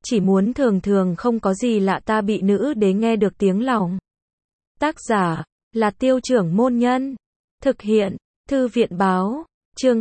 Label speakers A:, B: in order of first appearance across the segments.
A: chỉ muốn thường thường không có gì lạ ta bị nữ đế nghe được tiếng lòng. Tác giả là Tiêu Trưởng Môn Nhân. Thực hiện Thư viện Báo. Chương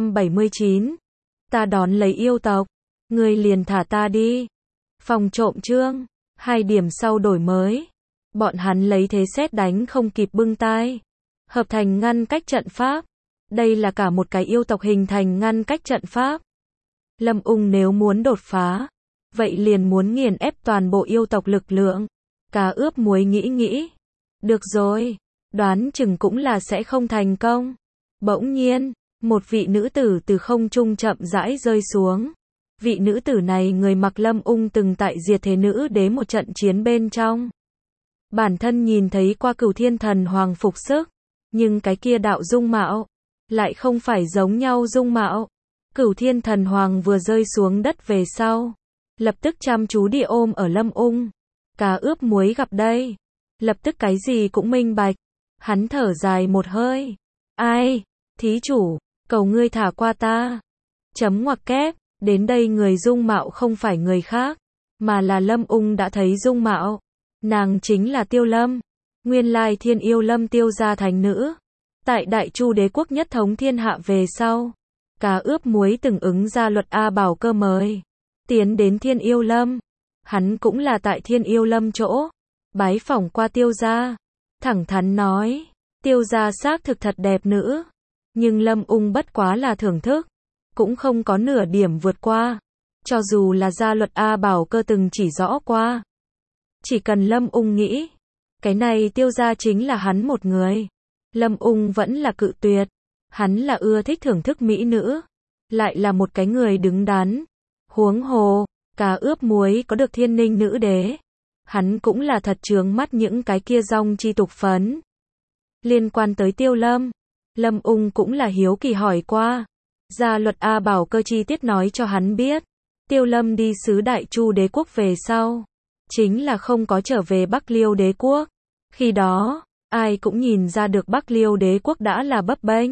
A: 279. Ta đón lấy yêu tộc. Ngươi liền thả ta đi. Phòng trộm chương 2 điểm sau đổi mới. Bọn hắn lấy thế sét đánh không kịp bưng tai. Hợp thành ngăn cách trận pháp. Đây là cả một cái yêu tộc hình thành ngăn cách trận pháp. Lâm Ung nếu muốn đột phá, vậy liền muốn nghiền ép toàn bộ yêu tộc lực lượng. Cá ướp muối nghĩ. Được rồi, đoán chừng cũng là sẽ không thành công. Bỗng nhiên, một vị nữ tử từ không trung chậm rãi rơi xuống. Vị nữ tử này người mặc Lâm Ung từng tại diệt thế nữ đế một trận chiến bên trong. Bản thân nhìn thấy qua Cửu Thiên Thần Hoàng phục sức, nhưng cái kia đạo dung mạo lại không phải giống nhau dung mạo. Cửu Thiên Thần Hoàng vừa rơi xuống đất về sau, lập tức chăm chú địa ôm ở Lâm Ung. Cá ướp muối gặp đây, lập tức cái gì cũng minh bạch. Hắn thở dài một hơi. Ai, thí chủ, cầu ngươi thả qua ta. Chấm ngoặc kép, đến đây người dung mạo không phải người khác, mà là Lâm Ung đã thấy dung mạo. Nàng chính là Tiêu Lâm, nguyên lai Thiên Yêu Lâm Tiêu gia thành nữ. Tại Đại Chu đế quốc nhất thống thiên hạ về sau, Cá ướp muối từng ứng ra luật A Bảo Cơ mời tiến đến Thiên Yêu Lâm. Hắn cũng là tại Thiên Yêu Lâm chỗ bái phỏng qua Tiêu gia, thẳng thắn nói, Tiêu gia xác thực thật đẹp nữ, nhưng Lâm Ung bất quá là thưởng thức, cũng không có nửa điểm vượt qua. Cho dù là gia luật A Bảo Cơ từng chỉ rõ qua, chỉ cần Lâm Ung nghĩ, cái này Tiêu gia chính là hắn một người, Lâm Ung vẫn là cự tuyệt. Hắn là ưa thích thưởng thức mỹ nữ, lại là một cái người đứng đắn. Huống hồ, Cá ướp muối có được Thiên Ninh nữ đế, hắn cũng là thật chướng mắt những cái kia dong chi tục phấn. Liên quan tới Tiêu Lâm, Lâm Ung cũng là hiếu kỳ hỏi qua. Gia luật A Bảo Cơ chi tiết nói cho hắn biết, Tiêu Lâm đi xứ Đại Chu đế quốc về sau, chính là không có trở về Bắc Liêu đế quốc. Khi đó, ai cũng nhìn ra được Bắc Liêu đế quốc đã là bấp bênh.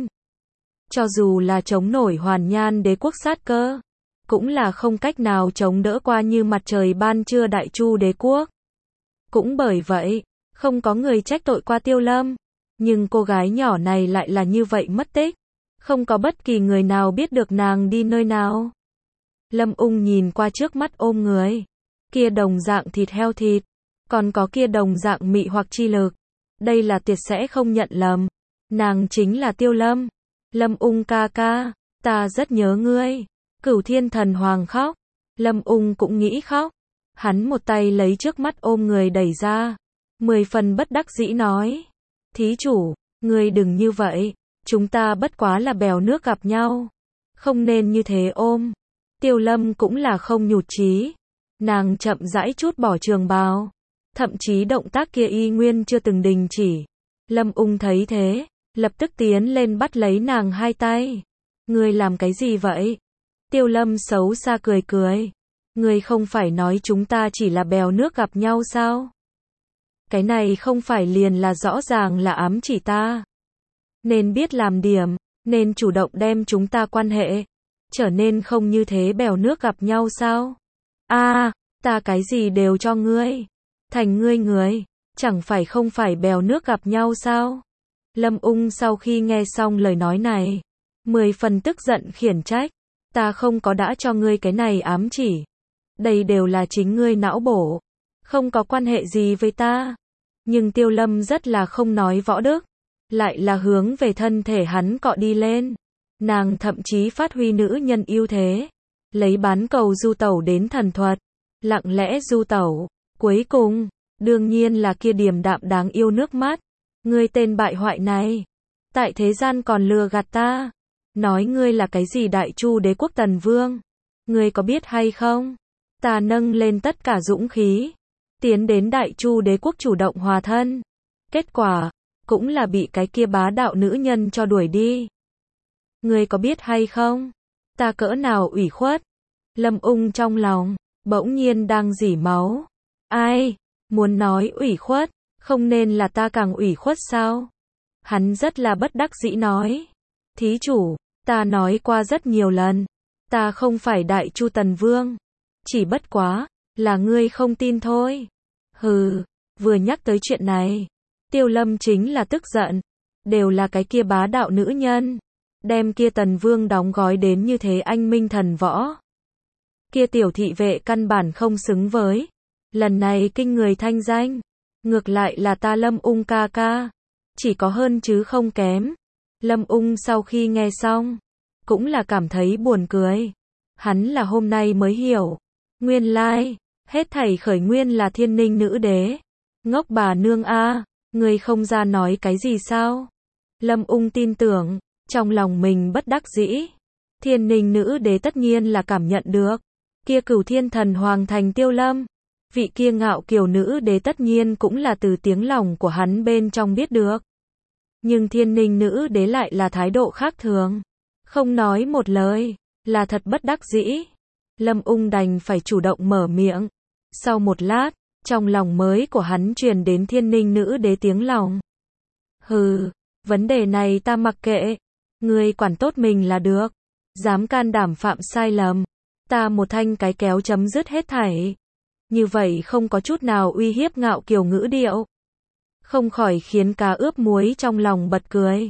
A: Cho dù là chống nổi Hoàn Nhan đế quốc sát cơ, cũng là không cách nào chống đỡ qua như mặt trời ban trưa Đại Chu đế quốc. Cũng bởi vậy, không có người trách tội qua Tiêu Lâm. Nhưng cô gái nhỏ này lại là như vậy mất tích. Không có bất kỳ người nào biết được nàng đi nơi nào. Lâm Ung nhìn qua trước mắt ôm người. Kia đồng dạng thịt heo thịt. Còn có kia đồng dạng mị hoặc chi lực. Đây là tuyệt sẽ không nhận lầm. Nàng chính là Tiêu Lâm. Lâm Ung ca ca, ta rất nhớ ngươi. Cửu Thiên Thần Hoàng khóc. Lâm Ung cũng nghĩ khóc. Hắn một tay lấy trước mắt ôm người đẩy ra. 10 phần bất đắc dĩ nói. Thí chủ, ngươi đừng như vậy. Chúng ta bất quá là bèo nước gặp nhau. Không nên như thế ôm. Tiêu Lâm cũng là không nhụt chí. Nàng chậm rãi trút bỏ trường bào. Thậm chí động tác kia y nguyên chưa từng đình chỉ. Lâm Ung thấy thế, lập tức tiến lên bắt lấy nàng hai tay. Ngươi làm cái gì vậy? Tiêu Lâm xấu xa cười. Ngươi không phải nói chúng ta chỉ là bèo nước gặp nhau sao? Cái này không phải liền là rõ ràng là ám chỉ ta. Nên biết làm điểm, nên chủ động đem chúng ta quan hệ trở nên không như thế bèo nước gặp nhau sao? Ta cái gì đều cho ngươi. Thành ngươi người, chẳng phải không phải bèo nước gặp nhau sao? Lâm Ung sau khi nghe xong lời nói này, 10 phần tức giận khiển trách. Ta không có đã cho ngươi cái này ám chỉ. Đây đều là chính ngươi não bổ. Không có quan hệ gì với ta. Nhưng Tiêu Lâm rất là không nói võ đức. Lại là hướng về thân thể hắn cọ đi lên. Nàng thậm chí phát huy nữ nhân ưu thế. Lấy bán cầu du tẩu đến thần thuật. Lặng lẽ du tẩu. Cuối cùng, đương nhiên là kia điềm đạm đáng yêu nước mắt. Ngươi tên bại hoại này. Tại thế gian còn lừa gạt ta. Nói ngươi là cái gì Đại Chu đế quốc tần vương. Ngươi có biết hay không? Ta nâng lên tất cả dũng khí. Tiến đến Đại Chu đế quốc chủ động hòa thân. Kết quả, cũng là bị cái kia bá đạo nữ nhân cho đuổi đi. Ngươi có biết hay không? Ta cỡ nào ủy khuất? Lâm Ung trong lòng, bỗng nhiên đang rỉ máu. Ai? Muốn nói ủy khuất, không nên là ta càng ủy khuất sao? Hắn rất là bất đắc dĩ nói. Thí chủ, ta nói qua rất nhiều lần. Ta không phải Đại Chu tần vương. Chỉ bất quá, là ngươi không tin thôi. Hừ, vừa nhắc tới chuyện này, Tiêu Lâm chính là tức giận, đều là cái kia bá đạo nữ nhân, đem kia Tần Vương đóng gói đến như thế anh minh thần võ. Kia tiểu thị vệ căn bản không xứng với, lần này kinh người thanh danh, ngược lại là ta Lâm Ung ca ca, chỉ có hơn chứ không kém. Lâm Ung sau khi nghe xong, cũng là cảm thấy buồn cười. Hắn là hôm nay mới hiểu, nguyên lai, hết thảy khởi nguyên là Thiên Ninh nữ đế. Ngốc bà nương a, ngươi không ra nói cái gì sao? Lâm Ung tin tưởng, trong lòng mình bất đắc dĩ. Thiên Ninh nữ đế tất nhiên là cảm nhận được, kia Cửu Thiên Thần Hoàng thành Tiêu Lâm, vị kia ngạo kiều nữ đế tất nhiên cũng là từ tiếng lòng của hắn bên trong biết được. Nhưng Thiên Ninh nữ đế lại là thái độ khác thường, không nói một lời, là thật bất đắc dĩ. Lâm Ung đành phải chủ động mở miệng. Sau một lát, trong lòng mới của hắn truyền đến Thiên Ninh nữ đế tiếng lòng. Hừ, vấn đề này ta mặc kệ, ngươi quản tốt mình là được. Dám can đảm phạm sai lầm, ta một thanh cái kéo chấm dứt hết thảy. Như vậy không có chút nào uy hiếp ngạo kiều ngữ điệu, không khỏi khiến cá ướp muối trong lòng bật cười.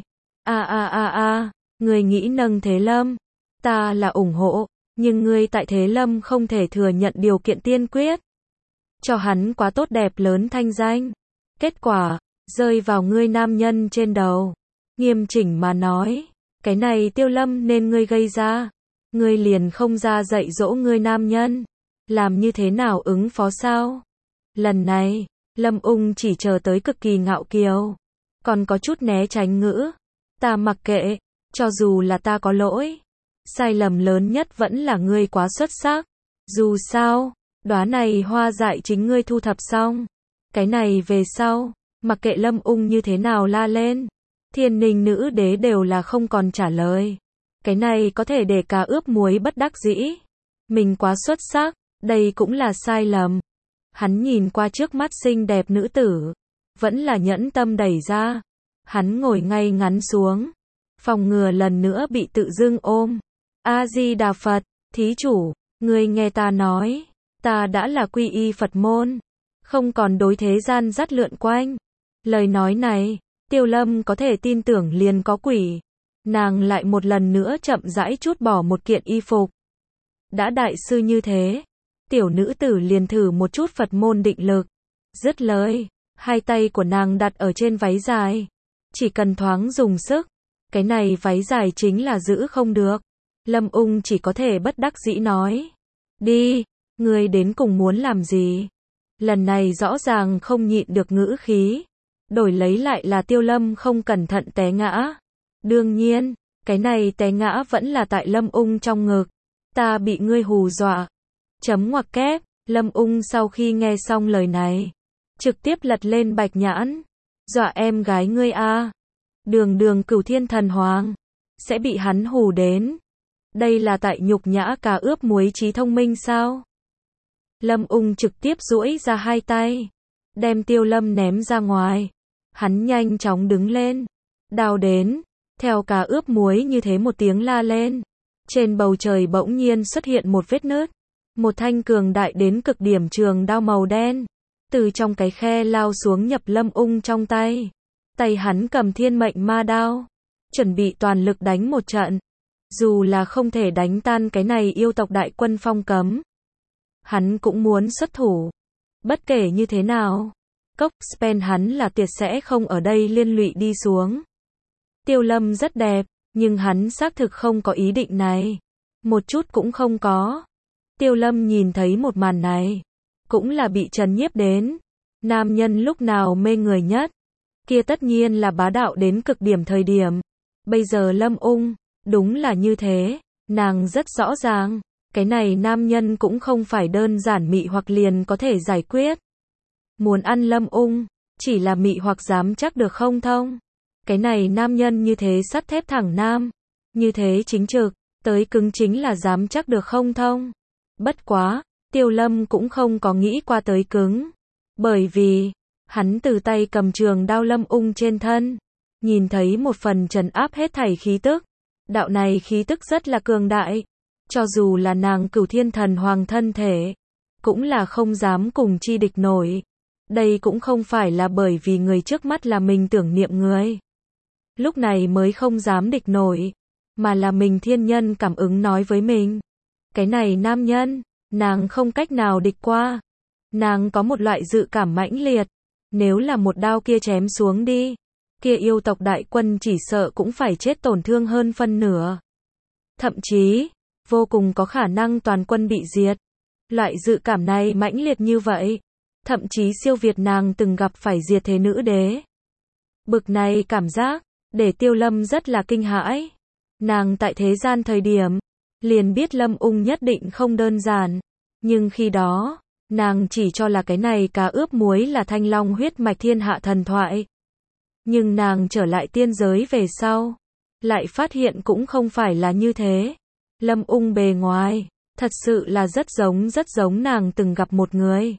A: Người nghĩ nâng Thế Lâm, ta là ủng hộ, nhưng ngươi tại Thế Lâm không thể thừa nhận điều kiện tiên quyết, cho hắn quá tốt đẹp lớn thanh danh. Kết quả, rơi vào ngươi nam nhân trên đầu. Nghiêm chỉnh mà nói, cái này Tiêu Lâm nên ngươi gây ra, ngươi liền không ra dạy dỗ ngươi nam nhân, làm như thế nào ứng phó sao? Lần này, Lâm Ung chỉ chờ tới cực kỳ ngạo kiều, còn có chút né tránh ngữ. Ta mặc kệ, cho dù là ta có lỗi, sai lầm lớn nhất vẫn là ngươi quá xuất sắc. Dù sao, đóa này hoa dại chính ngươi thu thập xong. Cái này về sau, mặc kệ Lâm Ung như thế nào la lên, Thiên Ninh nữ đế đều là không còn trả lời. Cái này có thể để cá ướp muối bất đắc dĩ. Mình quá xuất sắc, đây cũng là sai lầm. Hắn nhìn qua trước mắt xinh đẹp nữ tử, vẫn là nhẫn tâm đẩy ra. Hắn ngồi ngay ngắn xuống, phòng ngừa lần nữa bị tự dưng ôm. A-di-đà Phật, thí chủ, ngươi nghe ta nói, ta đã là quy y Phật môn, không còn đối thế gian dắt lượn quanh. Lời nói này, Tiêu Lâm có thể tin tưởng liền có quỷ. Nàng lại một lần nữa chậm rãi trút bỏ một kiện y phục. Đã đại sư như thế, tiểu nữ tử liền thử một chút Phật môn định lực. Dứt lời, hai tay của nàng đặt ở trên váy dài. Chỉ cần thoáng dùng sức, cái này váy dài chính là giữ không được. Lâm Ung chỉ có thể bất đắc dĩ nói. Đi, ngươi đến cùng muốn làm gì? Lần này rõ ràng không nhịn được ngữ khí. Đổi lấy lại là Tiêu Lâm không cẩn thận té ngã. Đương nhiên, cái này té ngã vẫn là tại Lâm Ung trong ngực. Ta bị ngươi hù dọa. Chấm ngoặc kép, Lâm Ung sau khi nghe xong lời này, trực tiếp lật lên bạch nhãn. Dọa em gái ngươi a? Đường đường Cửu Thiên Thần Hoàng, sẽ bị hắn hù đến. Đây là tại nhục nhã cá ướp muối trí thông minh sao? Lâm Ung trực tiếp duỗi ra hai tay, đem Tiêu Lâm ném ra ngoài. Hắn nhanh chóng đứng lên, đao đến, theo cá ướp muối như thế một tiếng la lên. Trên bầu trời bỗng nhiên xuất hiện một vết nứt, một thanh cường đại đến cực điểm trường đao màu đen, từ trong cái khe lao xuống nhập Lâm Ung trong tay. Tay hắn cầm thiên mệnh ma đao, chuẩn bị toàn lực đánh một trận. Dù là không thể đánh tan cái này yêu tộc đại quân phong cấm, hắn cũng muốn xuất thủ. Bất kể như thế nào, cốc Spen hắn là tuyệt sẽ không ở đây liên lụy đi xuống. Tiêu Lâm rất đẹp, nhưng hắn xác thực không có ý định này. Một chút cũng không có. Tiêu Lâm nhìn thấy một màn này, cũng là bị chấn nhiếp đến. Nam nhân lúc nào mê người nhất, kia tất nhiên là bá đạo đến cực điểm thời điểm. Bây giờ Lâm Ung, đúng là như thế. Nàng rất rõ ràng, cái này nam nhân cũng không phải đơn giản mị hoặc liền có thể giải quyết. Muốn ăn Lâm Ung, chỉ là mị hoặc dám chắc được không thông. Cái này nam nhân như thế sắt thép thẳng nam, như thế chính trực, tới cứng chính là dám chắc được không thông. Bất quá, Tiêu Lâm cũng không có nghĩ qua tới cứng. Bởi vì, hắn từ tay cầm trường đao Lâm Ung trên thân, nhìn thấy một phần trấn áp hết thảy khí tức. Đạo này khí tức rất là cường đại. Cho dù là nàng Cửu Thiên Thần Hoàng thân thể, cũng là không dám cùng chi địch nổi. Đây cũng không phải là bởi vì người trước mắt là mình tưởng niệm người. Lúc này mới không dám địch nổi, mà là mình thiên nhân cảm ứng nói với mình. Cái này nam nhân, nàng không cách nào địch qua. Nàng có một loại dự cảm mãnh liệt, nếu là một đao kia chém xuống đi, kia yêu tộc đại quân chỉ sợ cũng phải chết tổn thương hơn phân nửa. Thậm chí, vô cùng có khả năng toàn quân bị diệt. Loại dự cảm này mãnh liệt như vậy, thậm chí siêu việt nàng từng gặp phải diệt thế nữ đế. Bực này cảm giác, để Tiêu Lâm rất là kinh hãi. Nàng tại thế gian thời điểm, liền biết Lâm Ung nhất định không đơn giản. Nhưng khi đó, nàng chỉ cho là cái này cá ướp muối là thanh long huyết mạch thiên hạ thần thoại. Nhưng nàng trở lại tiên giới về sau, lại phát hiện cũng không phải là như thế. Lâm Ung bề ngoài, thật sự là rất giống nàng từng gặp một người.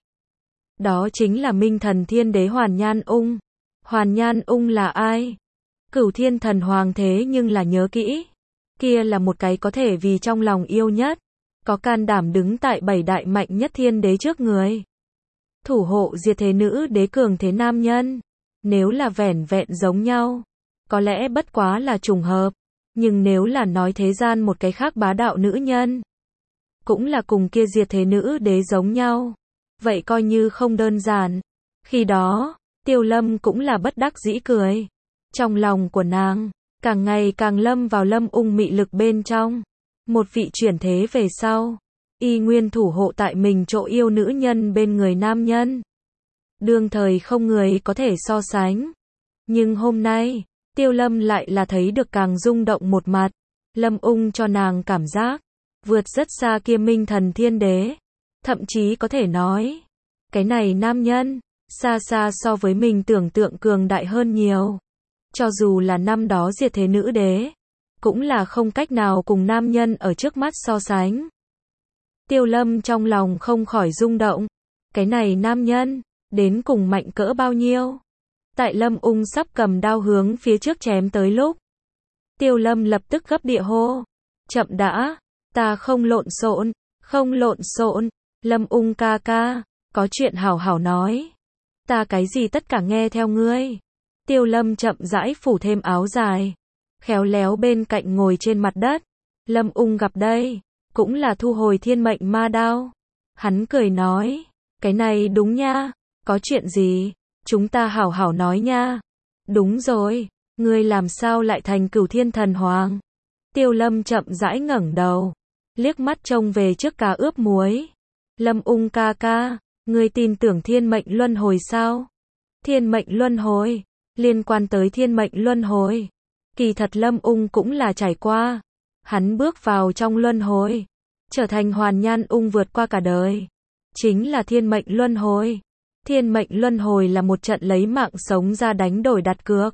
A: Đó chính là Minh Thần Thiên Đế Hoàn Nhan Ung. Hoàn Nhan Ung là ai? Cửu Thiên Thần Hoàng thế nhưng là nhớ kỹ. Kia là một cái có thể vì trong lòng yêu nhất, có can đảm đứng tại 7 đại mạnh nhất thiên đế trước người. Thủ hộ diệt thế nữ đế cường thế nam nhân. Nếu là vẻn vẹn giống nhau, có lẽ bất quá là trùng hợp. Nhưng nếu là nói thế gian một cái khác bá đạo nữ nhân, cũng là cùng kia diệt thế nữ đế giống nhau, vậy coi như không đơn giản. Khi đó, Tiêu Lâm cũng là bất đắc dĩ cười. Trong lòng của nàng, càng ngày càng lâm vào Lâm Ung mị lực bên trong. Một vị chuyển thế về sau, y nguyên thủ hộ tại mình chỗ yêu nữ nhân bên người nam nhân. Đương thời không người có thể so sánh. Nhưng hôm nay, Tiêu Lâm lại là thấy được càng rung động một mặt. Lâm Ung cho nàng cảm giác vượt rất xa kia Minh Thần Thiên Đế. Thậm chí có thể nói, cái này nam nhân, xa xa so với mình tưởng tượng cường đại hơn nhiều. Cho dù là năm đó diệt thế nữ đế, cũng là không cách nào cùng nam nhân ở trước mắt so sánh. Tiêu Lâm trong lòng không khỏi rung động. Cái này nam nhân, đến cùng mạnh cỡ bao nhiêu? Tại Lâm Ung sắp cầm đao hướng phía trước chém tới lúc, Tiêu Lâm lập tức gấp địa hô. Chậm đã, ta không lộn xộn, không lộn xộn. Lâm Ung ca ca, có chuyện hảo hảo nói. Ta cái gì tất cả nghe theo ngươi. Tiêu Lâm chậm rãi phủ thêm áo dài, khéo léo bên cạnh ngồi trên mặt đất. Lâm Ung gặp đây, cũng là thu hồi thiên mệnh ma đao. Hắn cười nói, cái này đúng nha, có chuyện gì, chúng ta hảo hảo nói nha. Đúng rồi, ngươi làm sao lại thành Cửu Thiên Thần Hoàng? Tiêu Lâm chậm rãi ngẩng đầu, liếc mắt trông về trước cá ướp muối. Lâm Ung ca ca, ngươi tin tưởng thiên mệnh luân hồi sao? Thiên mệnh luân hồi, liên quan tới thiên mệnh luân hồi. Kỳ thật Lâm Ung cũng là trải qua. Hắn bước vào trong luân hồi, trở thành Hoàn Nhan Ung vượt qua cả đời. Chính là thiên mệnh luân hồi. Thiên mệnh luân hồi là một trận lấy mạng sống ra đánh đổi đặt cược.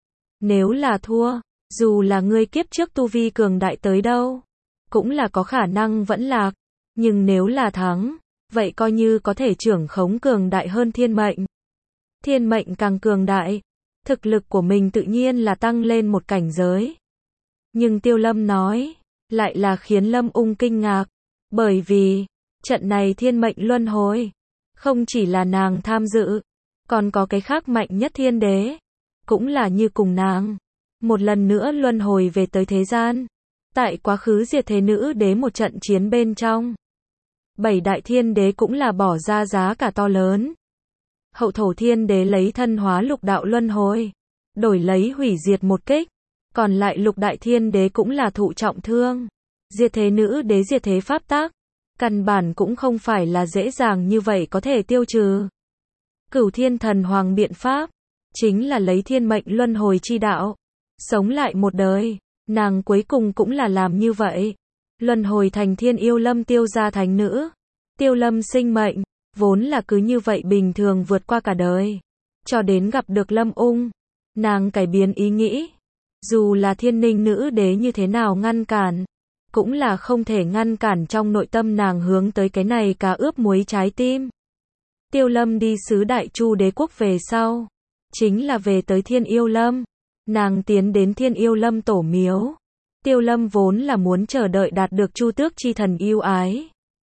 A: Nếu là thua, dù là ngươi kiếp trước tu vi cường đại tới đâu, cũng là có khả năng vẫn lạc. Nhưng nếu là thắng, vậy coi như có thể trưởng khống cường đại hơn thiên mệnh. Thiên mệnh càng cường đại, thực lực của mình tự nhiên là tăng lên một cảnh giới. Nhưng Tiêu Lâm nói, lại là khiến Lâm Ung kinh ngạc. Bởi vì, trận này thiên mệnh luân hồi, không chỉ là nàng tham dự, còn có cái khác mạnh nhất thiên đế, cũng là như cùng nàng. Một lần nữa luân hồi về tới thế gian. Tại quá khứ diệt thế nữ đế một trận chiến bên trong, 7 đại thiên đế cũng là bỏ ra giá cả to lớn. Hậu thổ thiên đế lấy thân hóa lục đạo luân hồi, đổi lấy hủy diệt một kích. Còn lại lục đại thiên đế cũng là thụ trọng thương. Diệt thế nữ đế diệt thế pháp tắc, căn bản cũng không phải là dễ dàng như vậy có thể tiêu trừ. Cửu Thiên Thần Hoàng biện pháp, chính là lấy thiên mệnh luân hồi chi đạo, sống lại một đời. Nàng cuối cùng cũng là làm như vậy. Luân hồi thành Thiên Yêu Lâm Tiêu gia thánh nữ. Tiêu Lâm sinh mệnh, vốn là cứ như vậy bình thường vượt qua cả đời. Cho đến gặp được Lâm Ung, nàng cải biến ý nghĩ. Dù là Thiên Ninh nữ đế như thế nào ngăn cản, cũng là không thể ngăn cản trong nội tâm nàng hướng tới cái này cá ướp muối trái tim. Tiêu Lâm đi xứ Đại Chu đế quốc về sau, chính là về tới Thiên Yêu Lâm. Nàng tiến đến Thiên Yêu Lâm tổ miếu. Tiêu Lâm vốn là muốn chờ đợi đạt được Chu Tước chi thần yêu ái.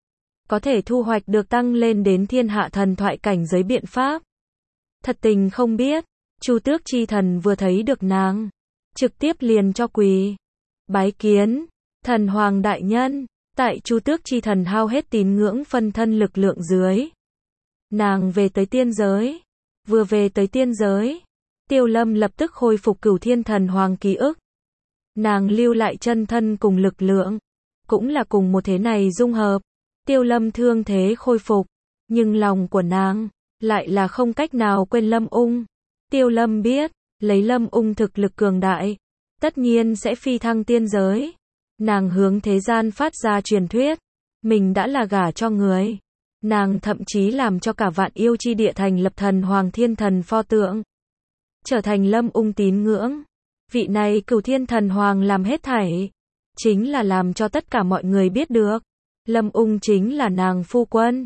A: có thể thu hoạch được tăng lên đến thiên hạ thần thoại cảnh giới biện pháp. Thật tình không biết, Chu Tước chi thần vừa thấy được nàng, trực tiếp liền cho quỳ. Bái kiến, thần hoàng đại nhân. Tại Chu Tước chi thần hao hết tín ngưỡng phân thân lực lượng dưới, nàng về tới tiên giới. Vừa về tới tiên giới, Tiêu Lâm lập tức khôi phục Cửu Thiên Thần Hoàng ký ức. Nàng lưu lại chân thân cùng lực lượng, cũng là cùng một thế này dung hợp. Tiêu Lâm thương thế khôi phục, nhưng lòng của nàng lại là không cách nào quên Lâm Ung. Tiêu Lâm biết, lấy Lâm Ung thực lực cường đại, tất nhiên sẽ phi thăng tiên giới. Nàng hướng thế gian phát ra truyền thuyết, mình đã là gả cho người. Nàng thậm chí làm cho cả Vạn Yêu chi địa thành lập thần hoàng thiên thần pho tượng, trở thành Lâm Ung tín ngưỡng. Vị này Cửu Thiên Thần Hoàng làm hết thảy, chính là làm cho tất cả mọi người biết được, Lâm Ung chính là nàng phu quân.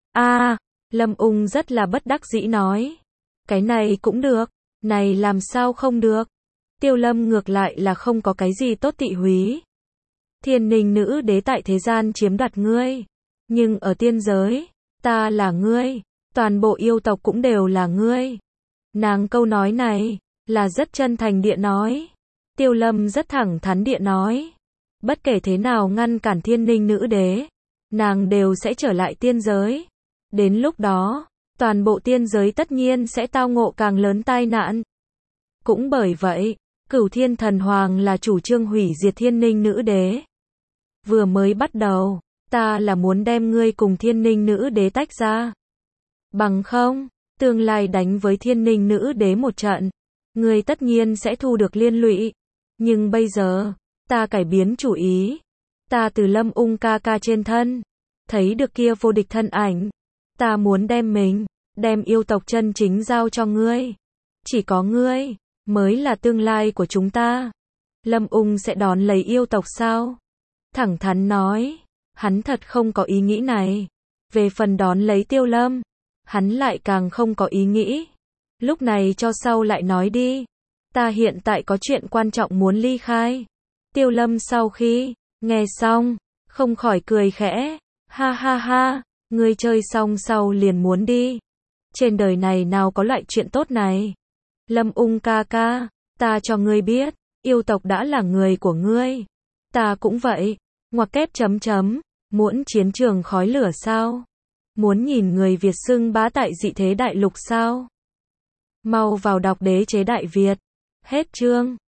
A: Lâm Ung rất là bất đắc dĩ nói, cái này cũng được, này làm sao không được. Tiêu Lâm ngược lại là không có cái gì tốt tị húy. Thiên Ninh nữ đế tại thế gian chiếm đoạt ngươi, nhưng ở tiên giới, ta là ngươi, toàn bộ yêu tộc cũng đều là ngươi. Nàng câu nói này, là rất chân thành địa nói. Tiêu Lâm rất thẳng thắn địa nói, bất kể thế nào ngăn cản Thiên Ninh nữ đế, nàng đều sẽ trở lại tiên giới. Đến lúc đó, toàn bộ tiên giới tất nhiên sẽ tao ngộ càng lớn tai nạn. Cũng bởi vậy, Cửu Thiên Thần Hoàng là chủ trương hủy diệt Thiên Ninh nữ đế. Vừa mới bắt đầu, ta là muốn đem ngươi cùng Thiên Ninh nữ đế tách ra. Bằng không, tương lai đánh với Thiên Ninh nữ đế một trận, ngươi tất nhiên sẽ thu được liên lụy. Nhưng bây giờ, ta cải biến chủ ý. Ta từ Lâm Ung ca ca trên thân, thấy được kia vô địch thân ảnh. Ta muốn đem yêu tộc chân chính giao cho ngươi. Chỉ có ngươi, mới là tương lai của chúng ta. Lâm Ung sẽ đón lấy yêu tộc sao? Thẳng thắn nói, hắn thật không có ý nghĩ này. Về phần đón lấy Tiêu Lâm, hắn lại càng không có ý nghĩ. Lúc này cho sau lại nói đi. Ta hiện tại có chuyện quan trọng muốn ly khai. Tiêu Lâm sau khi nghe xong, không khỏi cười khẽ. Ha ha ha, ngươi chơi xong sau liền muốn đi. Trên đời này nào có loại chuyện tốt này. Lâm Ung ca ca, ta cho ngươi biết, yêu tộc đã là người của ngươi. Ta cũng vậy. Ngoặc kép chấm chấm, muốn chiến trường khói lửa sao? Muốn nhìn người Việt xưng bá tại dị thế đại lục sao? Mau vào đọc Đế chế Đại Việt. Hết chương.